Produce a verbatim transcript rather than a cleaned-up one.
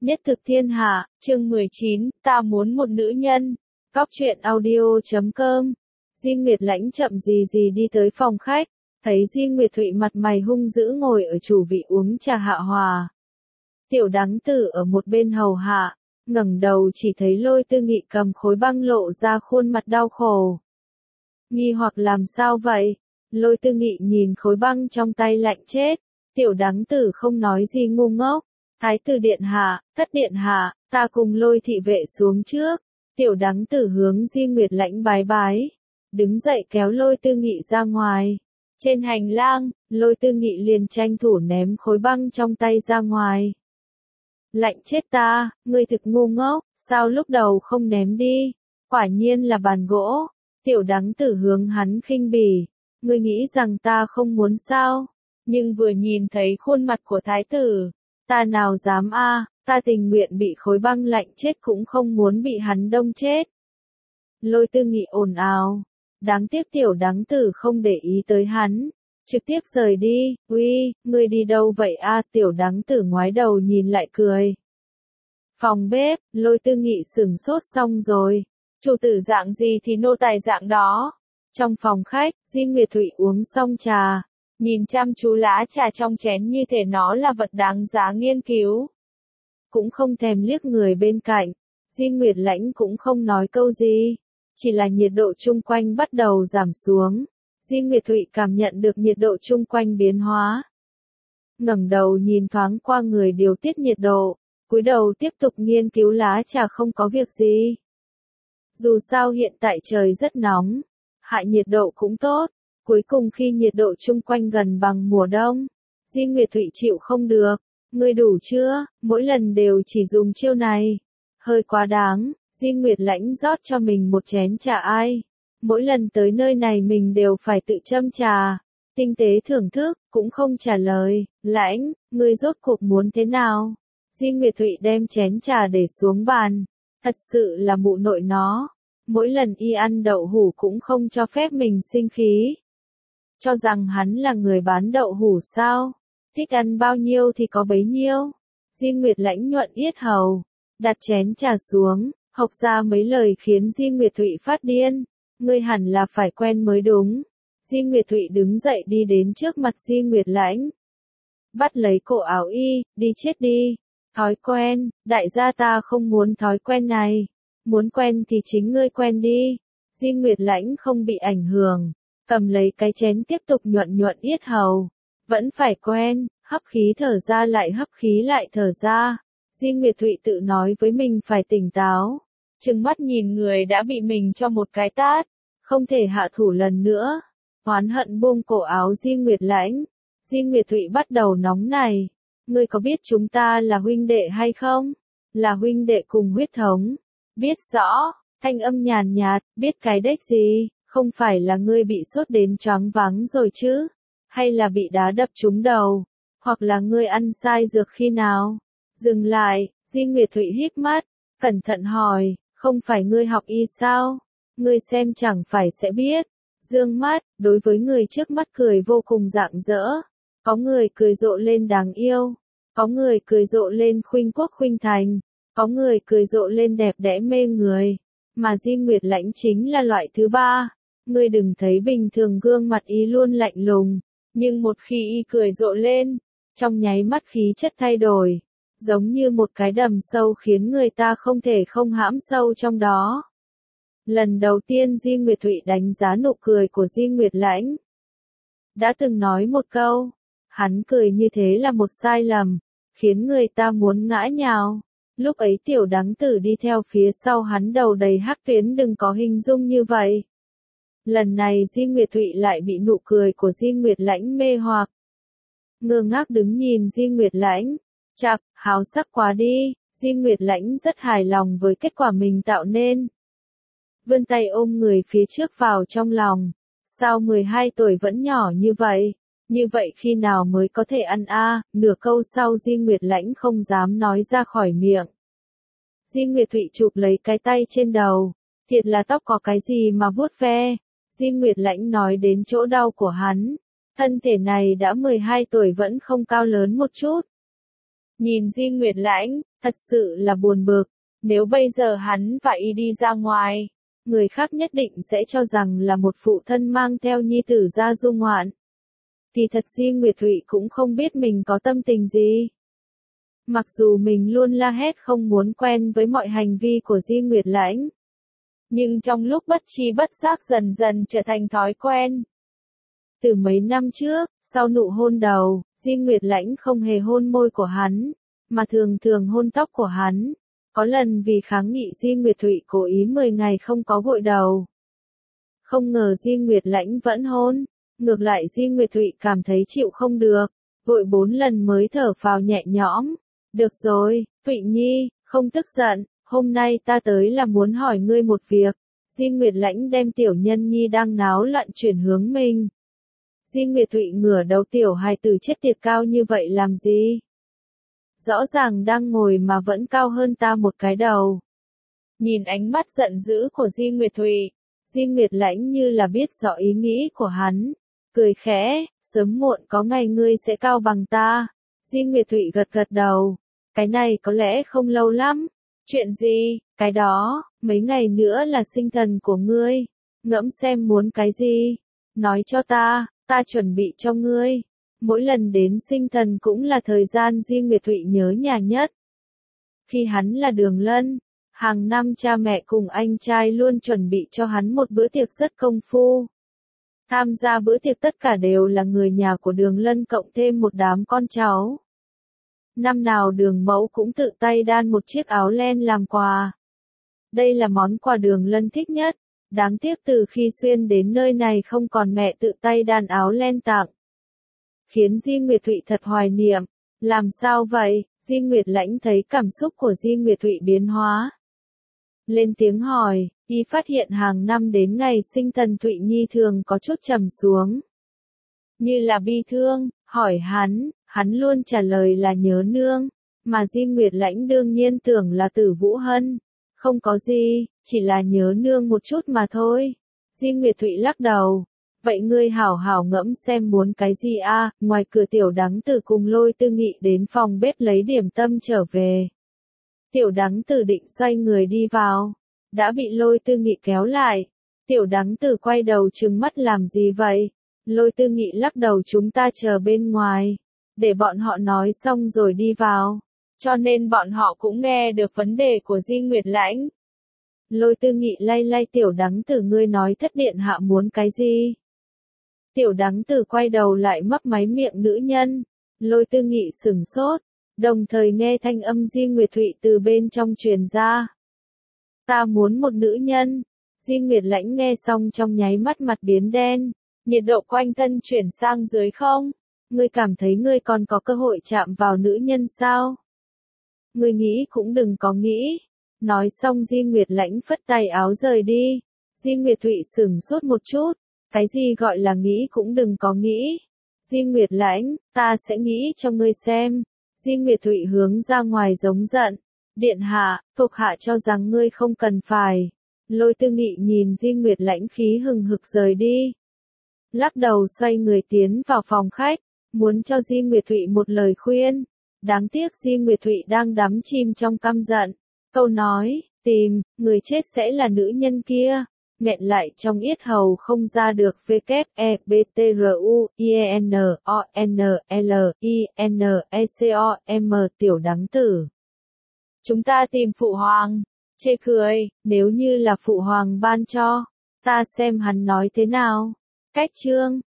Nhất thực thiên hạ, chương mười chín, ta muốn một nữ nhân. Cóc truyện audio chấm com. Di Nguyệt Lãnh chậm gì gì đi tới phòng khách, thấy Di Nguyệt Thụy mặt mày hung dữ ngồi ở chủ vị uống trà hạ hòa. Tiểu Đắng Tử ở một bên hầu hạ, ngẩng đầu chỉ thấy Lôi Tư Nghị cầm khối băng lộ ra khuôn mặt đau khổ. Nghi hoặc làm sao vậy? Lôi Tư Nghị nhìn khối băng trong tay lạnh chết. Tiểu Đắng Tử không nói gì ngu ngốc. Thái tử điện hạ, thất điện hạ, ta cùng Lôi thị vệ xuống trước. Tiểu Đắng Tử hướng Di Nguyệt Lãnh bái bái, đứng dậy kéo Lôi Tư Nghị ra ngoài. Trên hành lang, Lôi Tư Nghị liền tranh thủ ném khối băng trong tay ra ngoài. Lạnh chết ta, ngươi thực ngu ngốc, sao lúc đầu không ném đi? Quả nhiên là bàn gỗ. Tiểu Đắng Tử hướng hắn khinh bỉ, ngươi nghĩ rằng ta không muốn sao? Nhưng vừa nhìn thấy khuôn mặt của thái tử, ta nào dám a, ta tình nguyện bị khối băng lạnh chết cũng không muốn bị hắn đông chết. Lôi Tư Nghị ồn ào, đáng tiếc Tiểu Đắng Tử không để ý tới hắn, trực tiếp rời đi. Uy, ngươi đi đâu vậy a? Tiểu Đắng Tử ngoái đầu nhìn lại cười. Phòng bếp, Lôi Tư Nghị sửng sốt xong rồi, chủ tử dạng gì thì nô tài dạng đó. Trong phòng khách, Di Nguyệt Thụy uống xong trà, nhìn chăm chú lá trà trong chén như thể nó là vật đáng giá nghiên cứu. Cũng không thèm liếc người bên cạnh, Di Nguyệt Lãnh cũng không nói câu gì, chỉ là nhiệt độ chung quanh bắt đầu giảm xuống. Di Nguyệt Thụy cảm nhận được nhiệt độ chung quanh biến hóa. Ngẩng đầu nhìn thoáng qua người điều tiết nhiệt độ, cúi đầu tiếp tục nghiên cứu lá trà không có việc gì. Dù sao hiện tại trời rất nóng, hạ nhiệt độ cũng tốt. Cuối cùng khi nhiệt độ chung quanh gần bằng mùa đông, Di Nguyệt Thụy chịu không được. Ngươi đủ chưa? Mỗi lần đều chỉ dùng chiêu này. Hơi quá đáng. Di Nguyệt Lãnh rót cho mình một chén trà ai. Mỗi lần tới nơi này mình đều phải tự châm trà. Tinh tế thưởng thức, cũng không trả lời. Lãnh, ngươi rốt cuộc muốn thế nào? Di Nguyệt Thụy đem chén trà để xuống bàn. Thật sự là mụ nội nó. Mỗi lần y ăn đậu hủ cũng không cho phép mình sinh khí. Cho rằng hắn là người bán đậu hủ sao? Thích ăn bao nhiêu thì có bấy nhiêu. Di Nguyệt Lãnh nhuận yết hầu, đặt chén trà xuống, học ra mấy lời khiến Di Nguyệt Thụy phát điên. Ngươi hẳn là phải quen mới đúng. Di Nguyệt Thụy đứng dậy đi đến trước mặt Di Nguyệt Lãnh, bắt lấy cổ áo y, đi chết đi. Thói quen, đại gia ta không muốn thói quen này. Muốn quen thì chính ngươi quen đi. Di Nguyệt Lãnh không bị ảnh hưởng, cầm lấy cái chén tiếp tục nhuận nhuận yết hầu. Vẫn phải quen, hấp khí thở ra lại hấp khí lại thở ra. Di Nguyệt Thụy tự nói với mình phải tỉnh táo. Trừng mắt nhìn người đã bị mình cho một cái tát. Không thể hạ thủ lần nữa. Oán hận buông cổ áo Di Nguyệt Lãnh. Di Nguyệt Thụy bắt đầu nóng này. Ngươi có biết chúng ta là huynh đệ hay không? Là huynh đệ cùng huyết thống. Biết rõ, thanh âm nhàn nhạt, biết cái đếch gì, không phải là ngươi bị sốt đến choáng váng rồi chứ? Hay là bị đá đập trúng đầu? Hoặc là ngươi ăn sai dược khi nào? Dừng lại, Di Nguyệt Thụy híp mắt, cẩn thận hỏi, không phải ngươi học y sao? Ngươi xem chẳng phải sẽ biết. Dương mắt, đối với người trước mắt cười vô cùng rạng rỡ. Có người cười rộ lên đáng yêu. Có người cười rộ lên khuynh quốc khuynh thành. Có người cười rộ lên đẹp đẽ mê người. Mà Di Nguyệt Lãnh chính là loại thứ ba. Ngươi đừng thấy bình thường gương mặt y luôn lạnh lùng. Nhưng một khi y cười rộ lên, trong nháy mắt khí chất thay đổi. Giống như một cái đầm sâu khiến người ta không thể không hãm sâu trong đó. Lần đầu tiên Di Nguyệt Thụy đánh giá nụ cười của Di Nguyệt Lãnh. Đã từng nói một câu, hắn cười như thế là một sai lầm, khiến người ta muốn ngã nhào. Lúc ấy Tiểu Đắng Tử đi theo phía sau hắn đầu đầy hắc tuyến đừng có hình dung như vậy. Lần này Di Nguyệt Thụy lại bị nụ cười của Di Nguyệt Lãnh mê hoặc. Ngơ ngác đứng nhìn Di Nguyệt Lãnh, chạc, háo sắc quá đi. Di Nguyệt Lãnh rất hài lòng với kết quả mình tạo nên. Vươn tay ôm người phía trước vào trong lòng. Sao mười hai tuổi vẫn nhỏ như vậy? Như vậy khi nào mới có thể ăn a? Nửa câu sau Di Nguyệt Lãnh không dám nói ra khỏi miệng. Di Nguyệt Thụy chụp lấy cái tay trên đầu. Thiệt là tóc có cái gì mà vuốt ve. Di Nguyệt Lãnh nói đến chỗ đau của hắn. Thân thể này đã mười hai tuổi vẫn không cao lớn một chút. Nhìn Di Nguyệt Lãnh, Thật sự là buồn bực, nếu bây giờ hắn và y đi ra ngoài, người khác nhất định sẽ cho rằng là một phụ thân mang theo nhi tử ra du ngoạn. Thì thật Di Nguyệt Thụy cũng không biết mình có tâm tình gì. Mặc dù mình luôn la hét không muốn quen với mọi hành vi của Di Nguyệt Lãnh, nhưng trong lúc bất tri bất giác dần dần trở thành thói quen. Từ mấy năm trước, sau nụ hôn đầu, Di Nguyệt Lãnh không hề hôn môi của hắn, mà thường thường hôn tóc của hắn. Có lần vì kháng nghị Di Nguyệt Thụy cố ý mười ngày không có gội đầu. Không ngờ Di Nguyệt Lãnh vẫn hôn, ngược lại Di Nguyệt Thụy cảm thấy chịu không được, gội bốn lần mới thở phào nhẹ nhõm. Được rồi, Thụy Nhi, không tức giận, hôm nay ta tới là muốn hỏi ngươi một việc. Di Nguyệt Lãnh đem tiểu nhân nhi đang náo loạn chuyển hướng mình. Di Nguyệt Thụy ngửa đầu tiểu hài tử chết tiệt cao như vậy làm gì? Rõ ràng đang ngồi mà vẫn cao hơn ta một cái đầu. Nhìn ánh mắt giận dữ của Di Nguyệt Thụy, Di Nguyệt Lãnh như là biết rõ ý nghĩ của hắn, cười khẽ, sớm muộn có ngày ngươi sẽ cao bằng ta. Di Nguyệt Thụy gật gật đầu, cái này có lẽ không lâu lắm. Chuyện gì? Cái đó, mấy ngày nữa là sinh thần của ngươi, ngẫm xem muốn cái gì, nói cho ta, ta chuẩn bị cho ngươi. Mỗi lần đến sinh thần cũng là thời gian Di Nguyệt Thụy nhớ nhà nhất. Khi hắn là Đường Lân, hàng năm cha mẹ cùng anh trai luôn chuẩn bị cho hắn một bữa tiệc rất công phu. Tham gia bữa tiệc tất cả đều là người nhà của Đường Lân cộng thêm một đám con cháu. Năm nào Đường Mẫu cũng tự tay đan một chiếc áo len làm quà. Đây là món quà Đường Lân thích nhất, đáng tiếc từ khi xuyên đến nơi này không còn mẹ tự tay đan áo len tặng. Khiến Di Nguyệt Thụy thật hoài niệm. Làm sao vậy? Di Nguyệt Lãnh thấy cảm xúc của Di Nguyệt Thụy biến hóa. Lên tiếng hỏi, y phát hiện hàng năm đến ngày sinh thần Thụy Nhi thường có chút trầm xuống. Như là bi thương, hỏi hắn, hắn luôn trả lời là nhớ nương, mà Di Nguyệt Lãnh đương nhiên tưởng là Tử Vũ Hân. Không có gì, chỉ là nhớ nương một chút mà thôi. Di Nguyệt Thụy lắc đầu. Vậy ngươi hảo hảo ngẫm xem muốn cái gì a? À? Ngoài cửa Tiểu Đắng Tử cùng Lôi Tư Nghị đến phòng bếp lấy điểm tâm trở về. Tiểu Đắng Tử định xoay người đi vào, đã bị Lôi Tư Nghị kéo lại. Tiểu Đắng Tử quay đầu trừng mắt làm gì vậy? Lôi Tư Nghị lắc đầu chúng ta chờ bên ngoài, để bọn họ nói xong rồi đi vào. Cho nên bọn họ cũng nghe được vấn đề của Di Nguyệt Lãnh. Lôi Tư Nghị lay lay Tiểu Đắng Tử ngươi nói thất điện hạ muốn cái gì? Tiểu Đắng Tử quay đầu lại mấp máy miệng nữ nhân. Lôi Tư Nghị sửng sốt, đồng thời nghe thanh âm Di Nguyệt Thụy từ bên trong truyền ra. Ta muốn một nữ nhân. Di Nguyệt Lãnh nghe xong trong nháy mắt mặt biến đen, nhiệt độ quanh thân chuyển sang dưới không. Ngươi cảm thấy ngươi còn có cơ hội chạm vào nữ nhân sao? Ngươi nghĩ cũng đừng có nghĩ. Nói xong Di Nguyệt Lãnh phất tay áo rời đi. Di Nguyệt Thụy sửng sốt một chút. Cái gì gọi là nghĩ cũng đừng có nghĩ. Di Nguyệt Lãnh, ta sẽ nghĩ cho ngươi xem. Di Nguyệt Thụy hướng ra ngoài giống giận. Điện hạ, thuộc hạ cho rằng ngươi không cần phải. Lôi Tư Nghị nhìn Di Nguyệt Lãnh khí hừng hực rời đi. Lắc đầu xoay người tiến vào phòng khách, muốn cho Di Nguyệt Thụy một lời khuyên. Đáng tiếc Di Nguyệt Thụy đang đắm chìm trong căm giận. Câu nói, tìm, người chết sẽ là nữ nhân kia. Nghẹn lại trong yết hầu không ra được v k e b t r u i e n o n l i n e c o m Tiểu Đắng Tử. Chúng ta tìm Phụ Hoàng. Chê cười, nếu như là Phụ Hoàng ban cho, ta xem hắn nói thế nào. Cách chương.